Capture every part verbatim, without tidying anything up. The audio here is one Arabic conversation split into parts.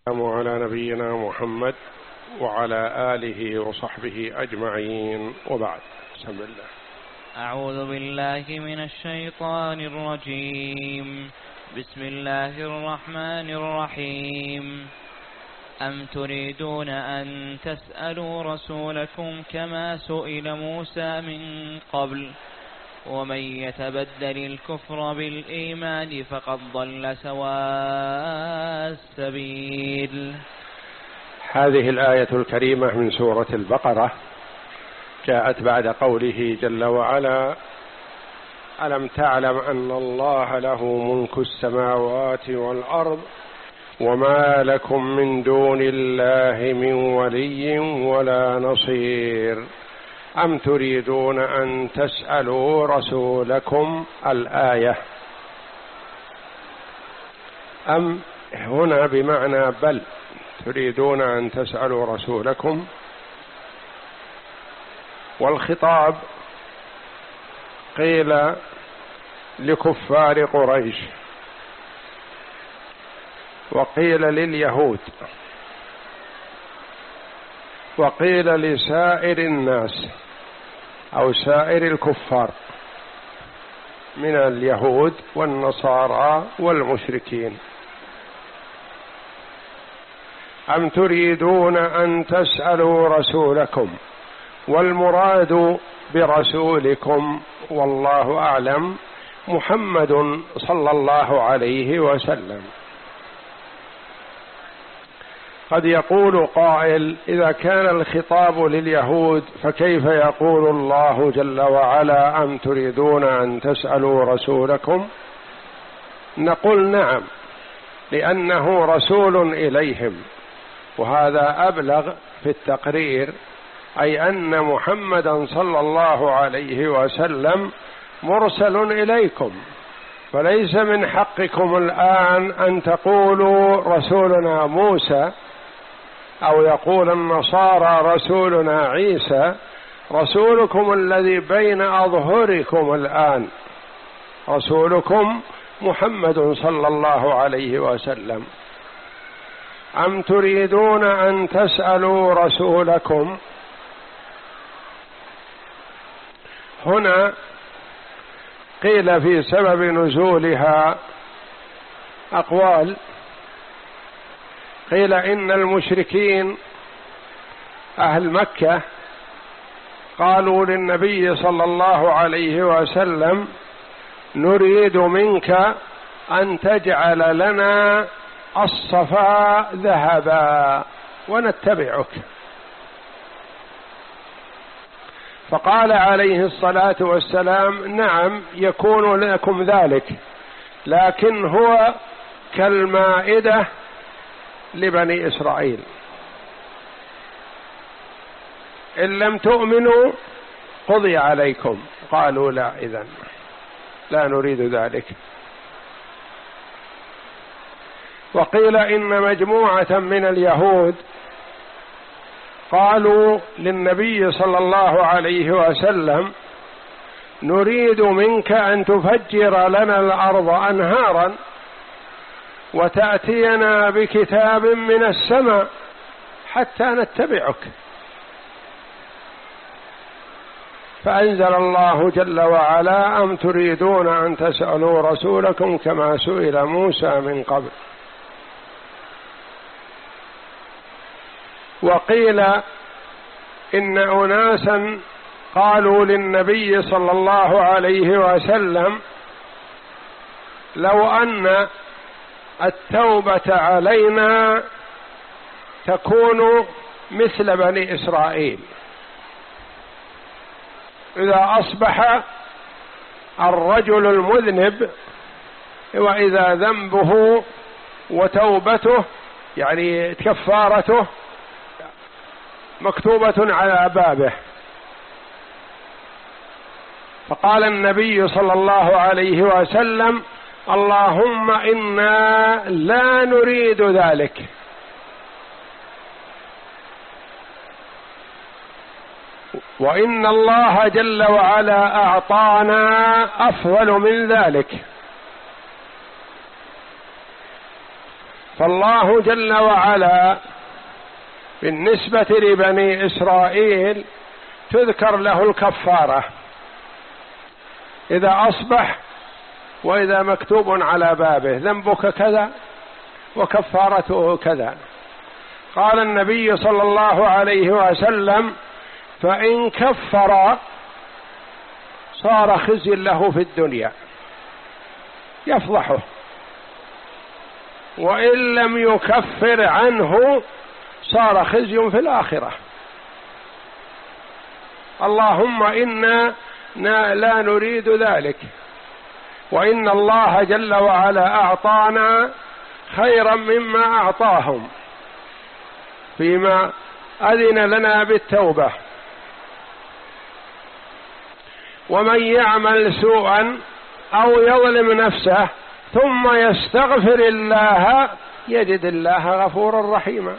وعلى نبينا محمد وعلى آله وصحبه أجمعين، وبعد. بسم الله. أعوذ بالله من الشيطان الرجيم. بسم الله الرحمن الرحيم. أم تريدون أن تسألوا رسولكم كما سئل موسى من قبل ومن يتبدل الكفر بالإيمان فقد ضل سواء السبيل. هذه الآية الكريمة من سورة البقرة جاءت بعد قوله جل وعلا: ألم تعلم أن الله له ملك السماوات والأرض وما لكم من دون الله من ولي ولا نصير أم تريدون أن تسألوا رسولكم. الآية. أم هنا بمعنى بل، تريدون أن تسألوا رسولكم، والخطاب قيل لكفار قريش وقيل لليهود وقيل لسائر الناس أو سائر الكفار من اليهود والنصارى والمشركين. أم تريدون أن تسألوا رسولكم، والمراد برسولكم والله أعلم محمد صلى الله عليه وسلم. قد يقول قائل: إذا كان الخطاب لليهود فكيف يقول الله جل وعلا أم تريدون أن تسألوا رسولكم؟ نقول نعم، لأنه رسول إليهم، وهذا أبلغ في التقرير، أي أن محمدا صلى الله عليه وسلم مرسل إليكم، فليس من حقكم الآن أن تقولوا رسولنا موسى أو يقول النصارى رسولنا عيسى. رسولكم الذي بين أظهركم الآن رسولكم محمد صلى الله عليه وسلم. أم تريدون أن تسألوا رسولكم، هنا قيل في سبب نزولها أقوال. قيل إن المشركين أهل مكة قالوا للنبي صلى الله عليه وسلم: نريد منك أن تجعل لنا الصفا ذهبا ونتبعك. فقال عليه الصلاة والسلام: نعم يكون لكم ذلك، لكن هو كالمائدة لبني إسرائيل، إن لم تؤمنوا قضي عليكم. قالوا: لا، إذن لا نريد ذلك. وقيل إن مجموعة من اليهود قالوا للنبي صلى الله عليه وسلم: نريد منك أن تفجر لنا الأرض أنهارا وتأتينا بكتاب من السماء حتى نتبعك. فأنزل الله جل وعلا: أم تريدون أن تسألوا رسولكم كما سئل موسى من قبل. وقيل إن أناسا قالوا للنبي صلى الله عليه وسلم: لو أن التوبة علينا تكون مثل بني إسرائيل، إذا أصبح الرجل المذنب وإذا ذنبه وتوبته يعني كفارته مكتوبة على بابه. فقال النبي صلى الله عليه وسلم: اللهم إنا لا نريد ذلك. وإن الله جل وعلا أعطانا أفضل من ذلك. فالله جل وعلا بالنسبة لبني إسرائيل تذكر له الكفارة إذا أصبح وإذا مكتوب على بابه ذنبك كذا وكفارته كذا. قال النبي صلى الله عليه وسلم: فإن كفر صار خزي له في الدنيا يفضحه، وإن لم يكفر عنه صار خزي في الآخرة. اللهم إنا لا نريد ذلك، وإن الله جل وعلا أعطانا خيرا مما أعطاهم فيما أذن لنا بالتوبة. ومن يعمل سوءا أو يظلم نفسه ثم يستغفر الله يجد الله غفورا رحيما.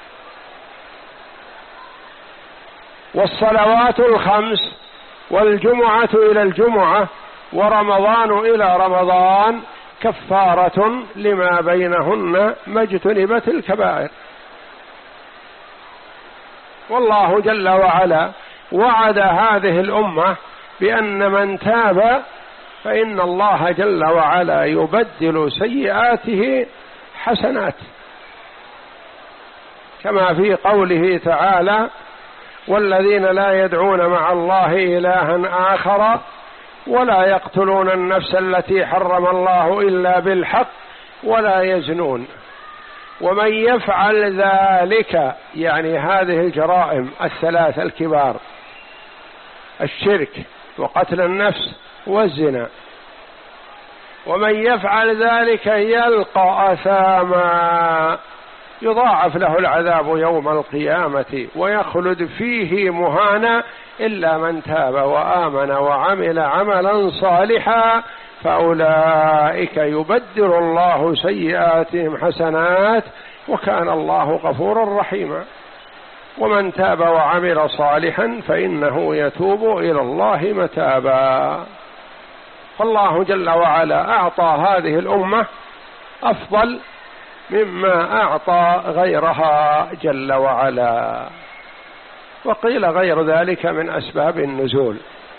والصلوات الخمس والجمعة إلى الجمعة ورمضان إلى رمضان كفارة لما بينهن ما اجتنبت الكبائر. والله جل وعلا وعد هذه الأمة بأن من تاب فإن الله جل وعلا يبدل سيئاته حسنات، كما في قوله تعالى: والذين لا يدعون مع الله إلها آخر ولا يقتلون النفس التي حرم الله إلا بالحق ولا يزنون ومن يفعل ذلك، يعني هذه الجرائم الثلاث الكبار: الشرك وقتل النفس والزنا، ومن يفعل ذلك يلقى أثاما يضاعف له العذاب يوم القيامة ويخلد فيه مهانا إلا من تاب وآمن وعمل عملا صالحا فأولئك يبدل الله سيئاتهم حسنات وكان الله غفورا رحيما. ومن تاب وعمل صالحا فإنه يتوب إلى الله متابا. فالله جل وعلا أعطى هذه الأمة أفضل مما أعطى غيرها جل وعلا، وقيل غير ذلك من أسباب النزول.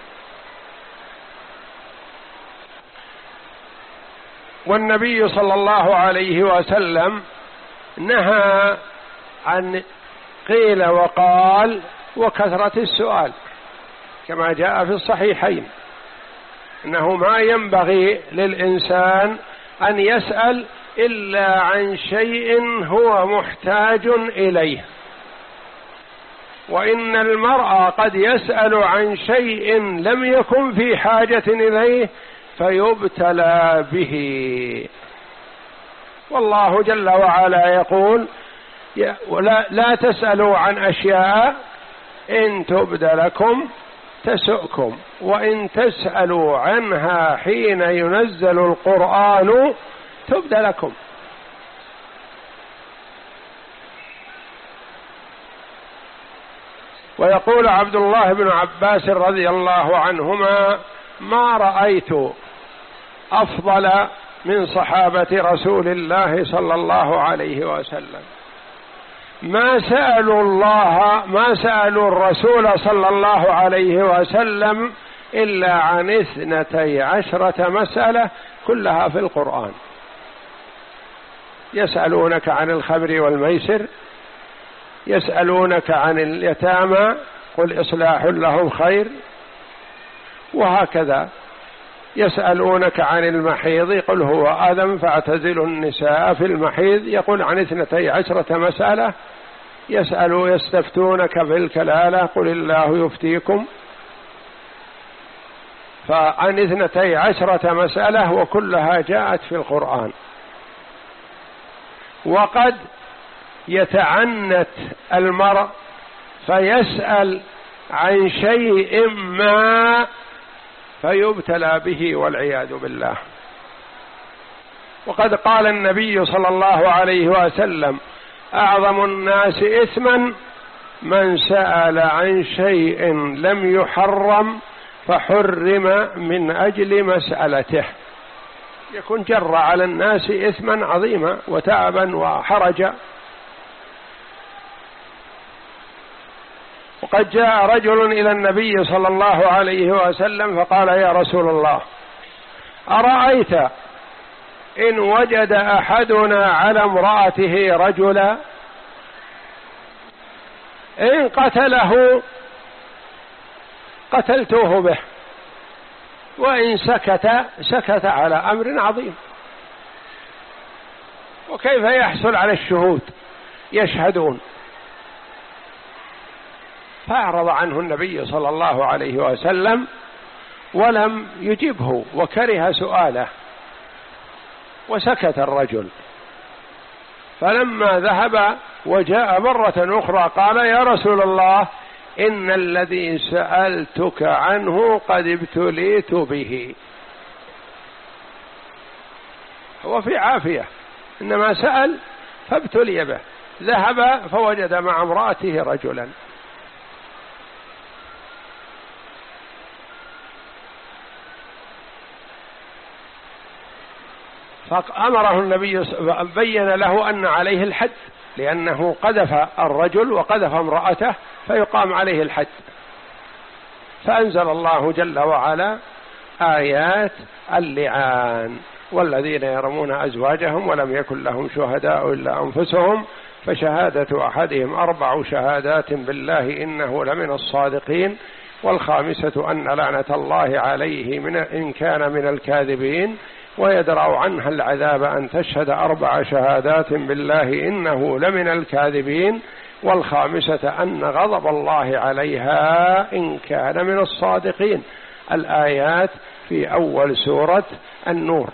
والنبي صلى الله عليه وسلم نهى عن قيل وقال وكثرة السؤال، كما جاء في الصحيحين إنه ما ينبغي للإنسان أن يسأل إلا عن شيء هو محتاج إليه، وإن المرء قد يسأل عن شيء لم يكن في حاجة إليه فيبتلى به. والله جل وعلا يقول: لا, لا تسألوا عن أشياء إن تبد لكم تسؤكم وإن تسألوا عنها حين ينزل القرآن تبد لكم. ويقول عبد الله بن عباس رضي الله عنهما: ما رأيت أفضل من صحابة رسول الله صلى الله عليه وسلم، ما سألوا الله ما سألوا الرسول صلى الله عليه وسلم إلا عن اثنتي عشرة مسألة كلها في القرآن. يسألونك عن الخمر والميسر، يسألونك عن اليتامى قل إصلاح لهم خير، وهكذا يسألونك عن المحيض قل هو أذى فاعتزلوا النساء في المحيض، يقول عن اثنتي عشرة مسألة. يسألوا يستفتونك في الكلالة قل الله يفتيكم، فعن اثنتي عشرة مسألة وكلها جاءت في القرآن. وقد يتعنت المرء فيسأل عن شيء ما فيبتلى به والعياذ بالله. وقد قال النبي صلى الله عليه وسلم: أعظم الناس إثما من سأل عن شيء لم يحرم فحرم من أجل مسألته. يكون جر على الناس إثما عظيما وتعبا وحرجا. وقد جاء رجل إلى النبي صلى الله عليه وسلم فقال: يا رسول الله، أرأيت إن وجد أحدنا على امرأته رجلا إن قتله قتلته به، وإن سكت سكت على أمر عظيم، وكيف يحصل على الشهود يشهدون؟ فأعرض عنه النبي صلى الله عليه وسلم ولم يجبه وكره سؤاله، وسكت الرجل. فلما ذهب وجاء مرة أخرى قال: يا رسول الله، إن الذي سألتك عنه قد ابتليت به. هو في عافية، إنما سأل فابتلي به. ذهب فوجد مع امرأته رجلا. فأمره النبي، بين له أن عليه الحد، لأنه قذف الرجل وقذف امرأته فيقام عليه الحد. فأنزل الله جل وعلا آيات اللعان: والذين يرمون أزواجهم ولم يكن لهم شهداء إلا أنفسهم فشهادة أحدهم أربع شهادات بالله إنه لمن الصادقين والخامسة أن لعنة الله عليه من إن كان من الكاذبين ويدرأ عنها العذاب أن تشهد أربع شهادات بالله إنه لمن الكاذبين والخامسة أن غضب الله عليها إن كان من الصادقين. الآيات في أول سورة النور.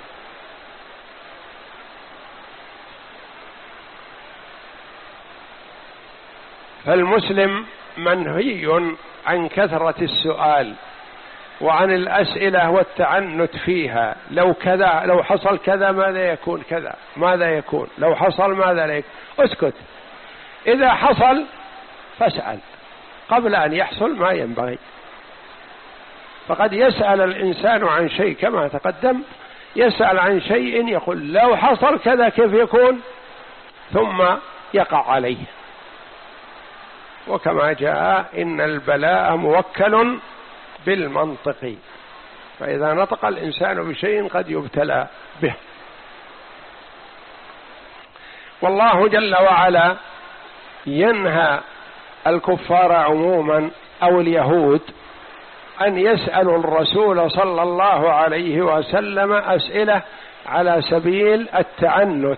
فالمسلم منهي عن كثرة السؤال وعن الأسئلة والتعنت فيها. لو كذا، لو حصل كذا ماذا يكون كذا، ماذا يكون لو حصل ماذا لا يكون. اسكت، إذا حصل فاسأل قبل أن يحصل ما ينبغي. فقد يسأل الإنسان عن شيء كما تقدم، يسأل عن شيء يقول لو حصل كذا كيف يكون، ثم يقع عليه. وكما جاء إن البلاء موكل بالمنطق، فإذا نطق الإنسان بشيء قد يبتلى به. والله جل وعلا ينهى الكفار عموما أو اليهود أن يسألوا الرسول صلى الله عليه وسلم أسئلة على سبيل التعنت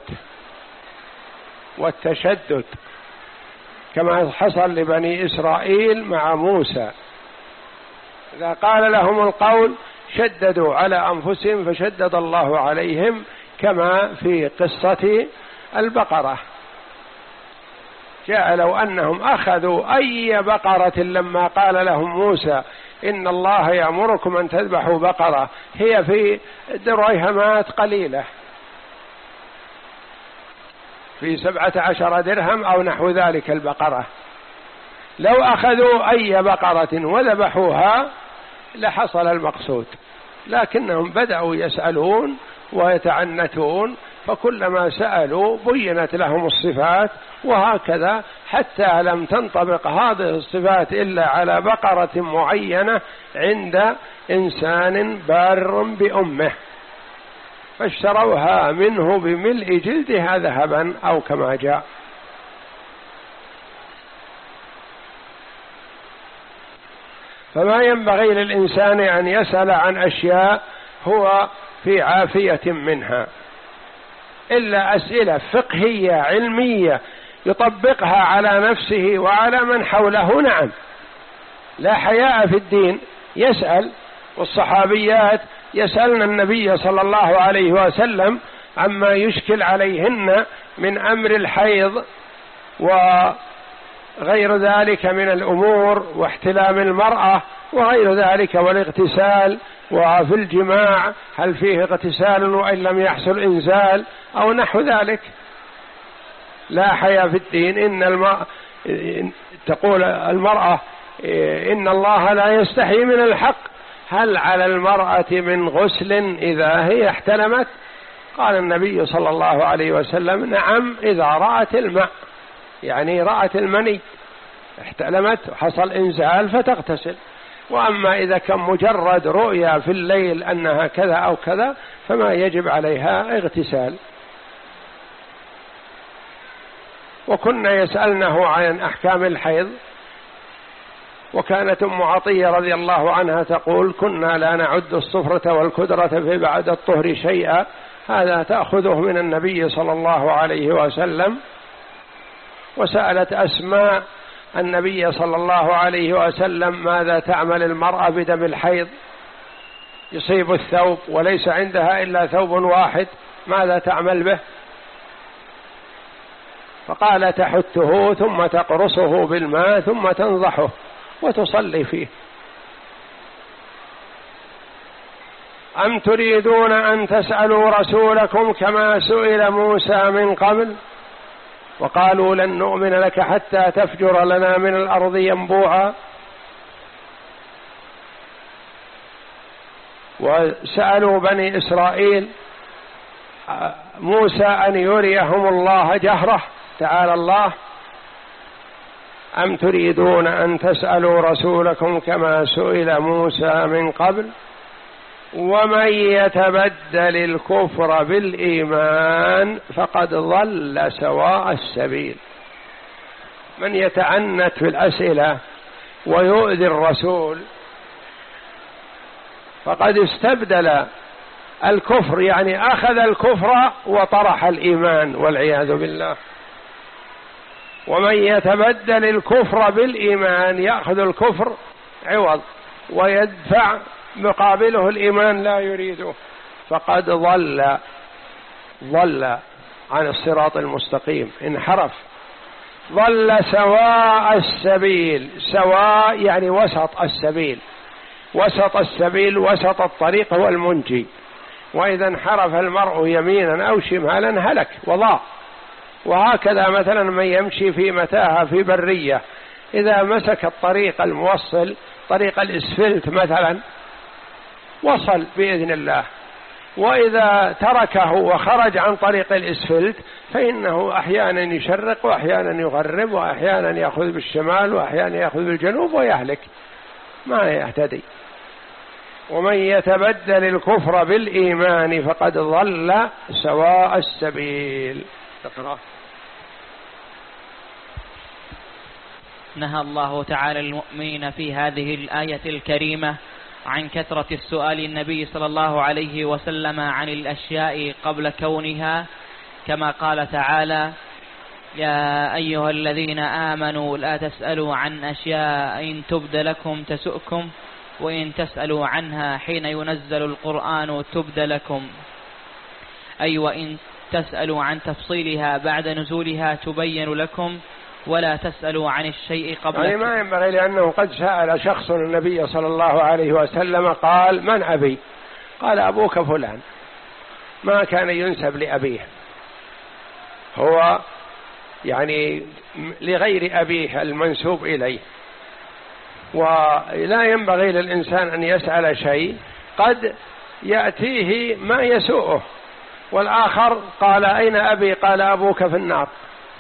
والتشدد، كما حصل لبني إسرائيل مع موسى. إذا قال لهم القول شددوا على أنفسهم فشدد الله عليهم، كما في قصة البقرة. جاء لو أنهم أخذوا أي بقرة لما قال لهم موسى إن الله يأمركم أن تذبحوا بقرة هي في درهمات قليلة، في سبعة عشر درهم أو نحو ذلك البقرة، لو أخذوا أي بقرة وذبحوها لحصل المقصود. لكنهم بدأوا يسألون ويتعنتون، فكلما سألوا بينت لهم الصفات، وهكذا حتى لم تنطبق هذه الصفات إلا على بقرة معينة عند إنسان بار بأمه، فاشتروها منه بملء جلدها ذهبا أو كما جاء. فما ينبغي للإنسان أن يسأل عن أشياء هو في عافية منها، إلا أسئلة فقهية علمية يطبقها على نفسه وعلى من حوله، نعم، لا حياء في الدين، يسأل. والصحابيات يسألن النبي صلى الله عليه وسلم عما يشكل عليهن من أمر الحيض وغير ذلك من الأمور، واحتلام المرأة وغير ذلك، والاغتسال، وفي الجماع هل فيه اغتسال وإن لم يحصل إنزال أو نحو ذلك. لا حياء في الدين. إن المرأة تقول المرأة إن الله لا يستحي من الحق هل على المرأة من غسل إذا هي احتلمت؟ قال النبي صلى الله عليه وسلم نعم إذا رأت الماء، يعني رأت المني احتلمت وحصل إنزال فتغتسل. وأما إذا كان مجرد رؤيا في الليل أنها كذا أو كذا فما يجب عليها اغتسال. وكنا يسألنه عن أحكام الحيض، وكانت أم عطية رضي الله عنها تقول كنا لا نعد الصفرة والكدرة في بعد الطهر شيئا، هذا تأخذه من النبي صلى الله عليه وسلم. وسألت أسماء النبي صلى الله عليه وسلم ماذا تعمل المرأة بدم الحيض، يصيب الثوب وليس عندها إلا ثوب واحد، ماذا تعمل به؟ فقال تحته ثم تقرصه بالماء ثم تنضحه وتصلي فيه. أم تريدون أن تسألوا رسولكم كما سئل موسى من قبل وقالوا لن نؤمن لك حتى تفجر لنا من الأرض ينبوعا. وسألوا بني إسرائيل موسى أن يريهم الله جهرة، تعالى الله. أم تريدون أن تسألوا رسولكم كما سئل موسى من قبل ومن يتبدل الكفر بالإيمان فقد ضل سواء السبيل. من يتعنت في الأسئلة ويؤذي الرسول فقد استبدل الكفر، يعني أخذ الكفر وطرح الإيمان والعياذ بالله. ومن يتبدل الكفر بالإيمان يأخذ الكفر عوض ويدفع مقابله الإيمان لا يريده، فقد ضل ضل عن الصراط المستقيم، انحرف، ضل سواء السبيل. سواء يعني وسط السبيل، وسط السبيل وسط الطريق هو المنجي. وإذا انحرف المرء يمينا أو شمالا هلك وضاع. وهكذا مثلا من يمشي في متاهة في برية إذا مسك الطريق الموصل طريق الإسفلت مثلا وصل بإذن الله، وإذا تركه وخرج عن طريق الإسفلت فإنه أحيانا يشرق وأحيانا يغرب وأحيانا يأخذ بالشمال وأحيانا يأخذ بالجنوب ويهلك ما يهتدي. ومن يتبدل الكفر بالإيمان فقد ضل سواء السبيل. اقرأ. نهى الله تعالى المؤمنين في هذه الآية الكريمة عن كثرة السؤال النبي صلى الله عليه وسلم عن الأشياء قبل كونها، كما قال تعالى: يا أيها الذين آمنوا لا تسألوا عن أشياء إن تبد لكم تسؤكم وإن تسألوا عنها حين ينزل القرآن تبد لكم، أي وإن تسألوا عن تفصيلها بعد نزولها تبين لكم ولا تسألوا عن الشيء قبل. يعني ما ينبغي، لأنه قد سأل شخص النبي صلى الله عليه وسلم قال: من أبي؟ قال: أبوك فلان. ما كان ينسب لأبيه، هو يعني لغير أبيه المنسوب إليه. ولا ينبغي للإنسان أن يسأل شيء قد يأتيه ما يسوءه. والآخر قال: أين أبي؟ قال: أبوك في النار.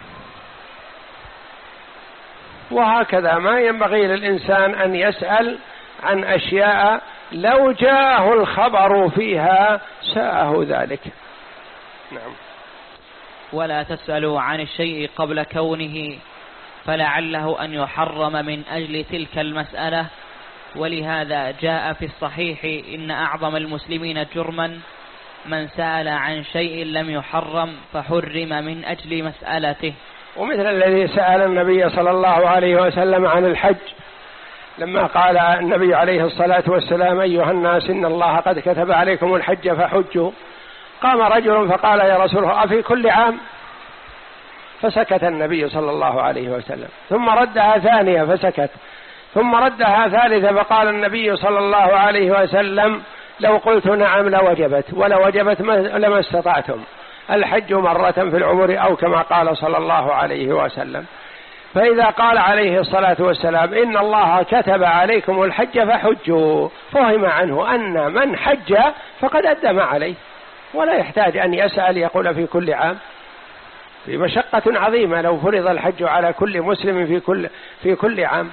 وهكذا ما ينبغي للإنسان أن يسأل عن أشياء لو جاءه الخبر فيها ساءه ذلك. نعم. ولا تسألوا عن الشيء قبل كونه، فلعله أن يحرم من أجل تلك المسألة. ولهذا جاء في الصحيح: إن أعظم المسلمين جرما من سأل عن شيء لم يحرم فحرم من أجل مسألته. ومثل الذي سأل النبي صلى الله عليه وسلم عن الحج لما قال النبي عليه الصلاة والسلام: أيها الناس إن الله قد كتب عليكم الحج فحجوا. قام رجل فقال: يا رسول الله أفي كل عام؟ فسكت النبي صلى الله عليه وسلم، ثم ردها ثانية فسكت، ثم ردها ثالثة فقال النبي صلى الله عليه وسلم: لو قلت نعم لوجبت، ولو وجبت لما استطعتم، الحج مرة في العمر، أو كما قال صلى الله عليه وسلم. فإذا قال عليه الصلاة والسلام إن الله كتب عليكم الحج فحجوا، فهم عنه أن من حج فقد أدى ما عليه، ولا يحتاج أن يسأل يقول في كل عام، في مشقة عظيمة لو فرض الحج على كل مسلم في كل في كل عام.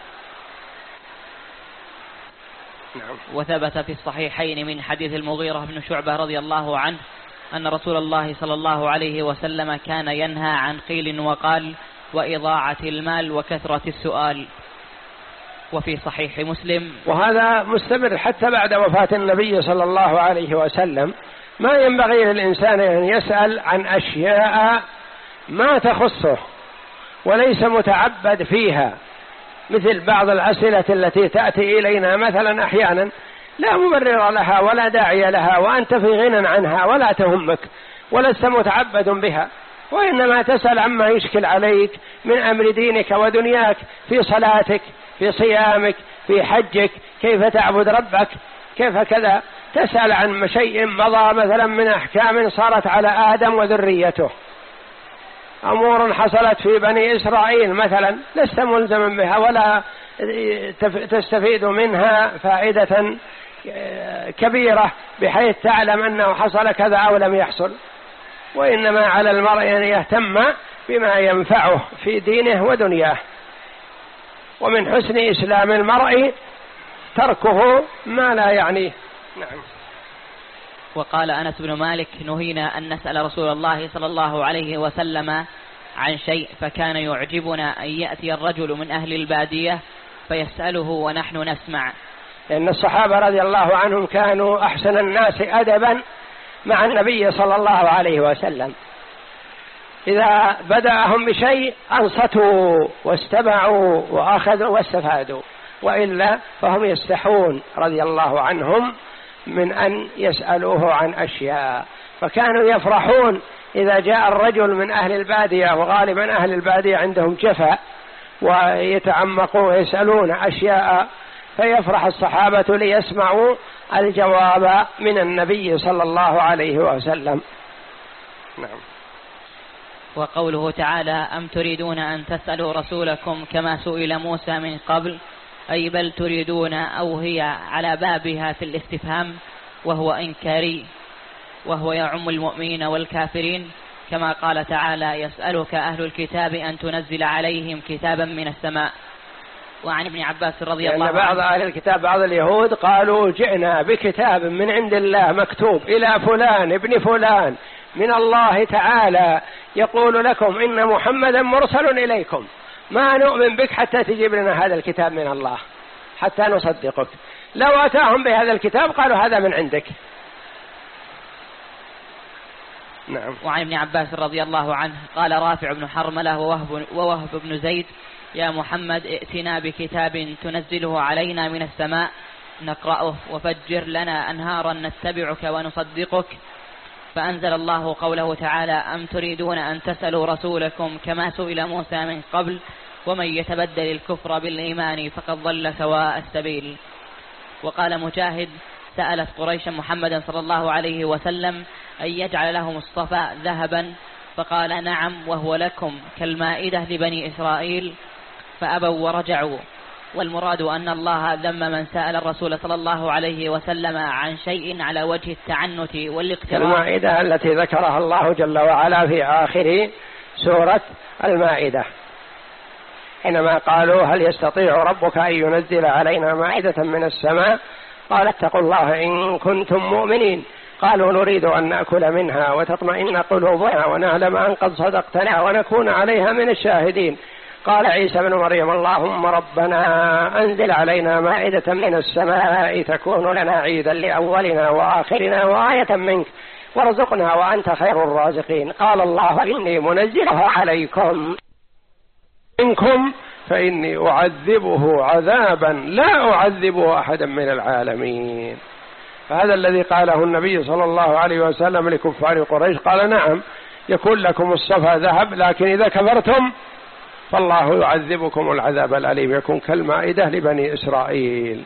نعم. وثبت في الصحيحين من حديث المغيرة بن شعبة رضي الله عنه أن رسول الله صلى الله عليه وسلم كان ينهى عن قيل وقال وإضاعة المال وكثرة السؤال. وفي صحيح مسلم، وهذا مستمر حتى بعد وفاة النبي صلى الله عليه وسلم، ما ينبغي للإنسان أن يسأل عن أشياء ما تخصه وليس متعبد فيها، مثل بعض الأسئلة التي تأتي إلينا مثلا أحيانا لا مبرر لها ولا داعي لها، وأنت في غنى عنها ولا تهمك ولست متعبد بها، وإنما تسأل عما يشكل عليك من أمر دينك ودنياك، في صلاتك، في صيامك، في حجك، كيف تعبد ربك، كيف كذا، تسأل عن شيء مضى مثلا من أحكام صارت على آدم وذريته، أمور حصلت في بني إسرائيل مثلا لست ملزما بها ولا تستفيد منها فائدة كبيرة بحيث تعلم أنه حصل كذا أو لم يحصل، وإنما على المرء أن يهتم بما ينفعه في دينه ودنياه. ومن حسن إسلام المرء تركه ما لا يعنيه. نعم. وقال أنس بن مالك نهينا أن نسأل رسول الله صلى الله عليه وسلم عن شيء فكان يعجبنا أن يأتي الرجل من أهل البادية فيسأله ونحن نسمع. لأن الصحابة رضي الله عنهم كانوا أحسن الناس أدبا مع النبي صلى الله عليه وسلم، إذا بدأهم بشيء أنصتوا واستمعوا وأخذوا واستفادوا، وإلا فهم يستحون رضي الله عنهم من أن يسألوه عن أشياء، فكانوا يفرحون إذا جاء الرجل من أهل البادية، وغالبا أهل البادية عندهم جفاء ويتعمقون ويسألون أشياء، فيفرح الصحابة ليسمعوا الجواب من النبي صلى الله عليه وسلم. نعم. وقوله تعالى أم تريدون أن تسألوا رسولكم كما سئل موسى من قبل، أي بل تريدون، أو هي على بابها في الاستفهام وهو إنكاري، وهو يعم المؤمنين والكافرين، كما قال تعالى يسألك أهل الكتاب أن تنزل عليهم كتابا من السماء. وعن ابن عباس رضي الله عنه بعض أهل الكتاب بعض اليهود قالوا جئنا بكتاب من عند الله مكتوب إلى فلان ابن فلان من الله تعالى يقول لكم إن محمدا مرسل إليكم، ما نؤمن بك حتى تجيب لنا هذا الكتاب من الله حتى نصدقك. لو أتاهم بهذا الكتاب قالوا هذا من عندك. نعم. وعن ابن عباس رضي الله عنه قال رافع بن حرملة ووهب, ووهب بن زيد يا محمد ائتنا بكتاب تنزله علينا من السماء نقرأه وفجر لنا أنهارا نتبعك ونصدقك. فأنزل الله قوله تعالى أم تريدون أن تسألوا رسولكم كما سئل موسى من قبل ومن يتبدل الكفر بالإيمان فقد ضل سواء السبيل. وقال مجاهد سألت قريش محمدا صلى الله عليه وسلم أن يجعل لهم الصفا ذهبا فقال نعم وهو لكم كالمائدة لبني إسرائيل فأبوا ورجعوا. والمراد أن الله ذم من سأل الرسول صلى الله عليه وسلم عن شيء على وجه التعنت والاقتراح. المائدة التي ذكرها الله جل وعلا في آخر سورة المائدة حينما قالوا هل يستطيع ربك أن ينزل علينا مائدة من السماء قال اتقوا الله إن كنتم مؤمنين قالوا نريد أن نأكل منها وتطمئن قلوبنا ونعلم أن قد صدقتنا ونكون عليها من الشاهدين. قال عيسى بن مريم اللهم ربنا أنزل علينا مائدة من السماء تكون لنا عيدا لأولنا وآخرنا وآية منك وارزقنا وأنت خير الرازقين. قال الله إني منزلها عليكم منكم فإني أعذبه عذابا لا أعذبه أحدا من العالمين. فهذا الذي قاله النبي صلى الله عليه وسلم لكفار قريش قال نعم يكون لكم الصفا ذهب لكن إذا كفرتم فالله يعذبكم العذاب الأليم يكون كالمائدة لبني إسرائيل.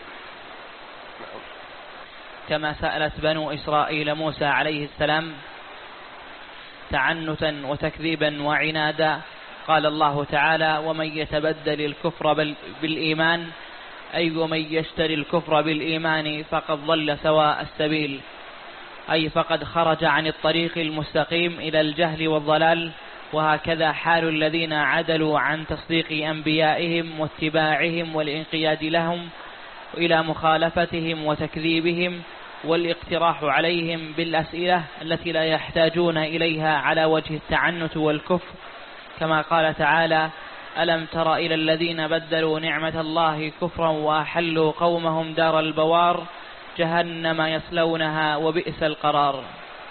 كما سألت بنو إسرائيل موسى عليه السلام تعنتا وتكذيبا وعنادا قال الله تعالى: ومن يتبدل الكفر بالإيمان، أي ومن يشتري الكفر بالإيمان فقد ضل سواء السبيل، أي فقد خرج عن الطريق المستقيم إلى الجهل والضلال. وهكذا حال الذين عدلوا عن تصديق أنبيائهم واتباعهم والانقياد لهم إلى مخالفتهم وتكذيبهم والاقتراح عليهم بالأسئلة التي لا يحتاجون إليها على وجه التعنت والكفر، كما قال تعالى: ألم تر إلى الذين بدلوا نعمة الله كفرا وأحلوا قومهم دار البوار جهنم يصلونها وبئس القرار.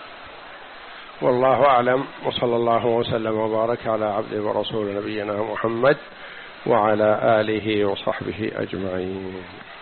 والله أعلم، وصلى الله وسلم وبارك على عبده ورسول نبينا محمد وعلى آله وصحبه أجمعين.